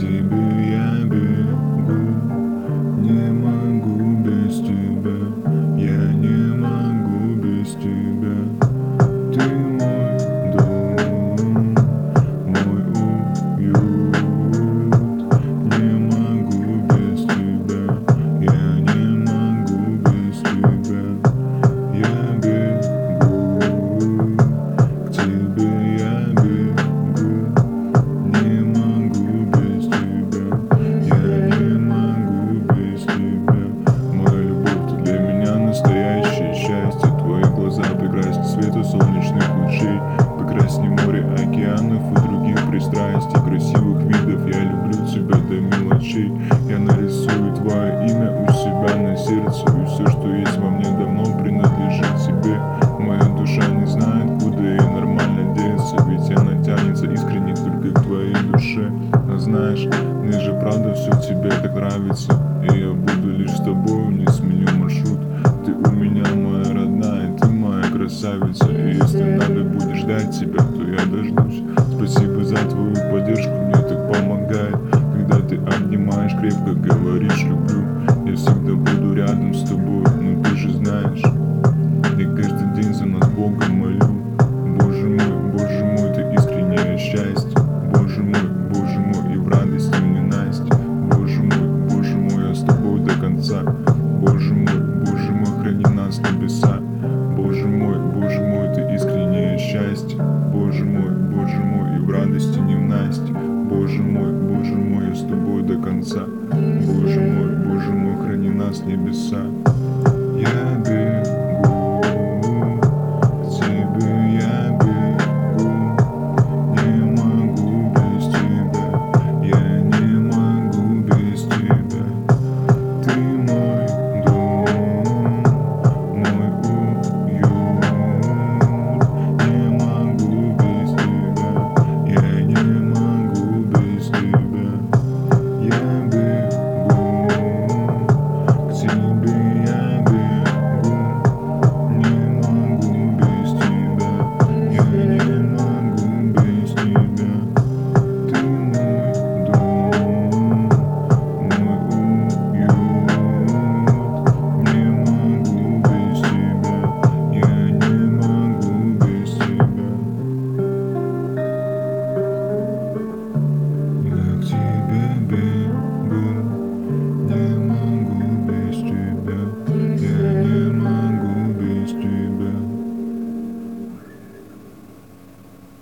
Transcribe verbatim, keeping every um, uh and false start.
тебе я бегу, не могу без тебя, я не могу без тебя. Ты мой дом, мой уют, не могу без тебя, я не могу без тебя. Я бегу, к тебе я бегу, не могу без тебя, я не могу без тебя. Моя любовь, ты для меня настоящее счастье. Твои глаза прекрасней света солнечных лучей, прекрасней моря, океанов и других пристрастий, красивых видов. Я люблю тебя до мелочей. Я нарисую твое имя у себя на сердце, и все, что есть во мне, давно принадлежит тебе. Моя душа не знает, куда ей нормально деться, ведь она тянется искренне только к твоей душе. А знаешь, мне же правда все тебе так нравится, и я буду лишь с тобой, не сменю маршрут. Ты у меня моя родная, ты моя красавица, и если надо будет ждать тебя, то я дождусь. Спасибо за твою поддержку, мне так помогает, когда ты обнимаешь, крепко говоришь люблю. Я всегда буду рядом с тобой, но ты же знаешь, я каждый день за нас Бога молю. Боже мой, Боже мой, ты искреннее счастье. Боже мой, Боже мой, и в радости, и в ненастье. Боже мой, Боже мой, я с тобой до конца. Боже мой, Боже мой, храни нас небеса. Боже мой, Боже мой, ты искреннее счастье. Боже мой, Боже мой, и в радости, не в насте. Боже мой, Боже мой, я с тобой до конца. Боже мой, Боже мой, храни нас небеса. Я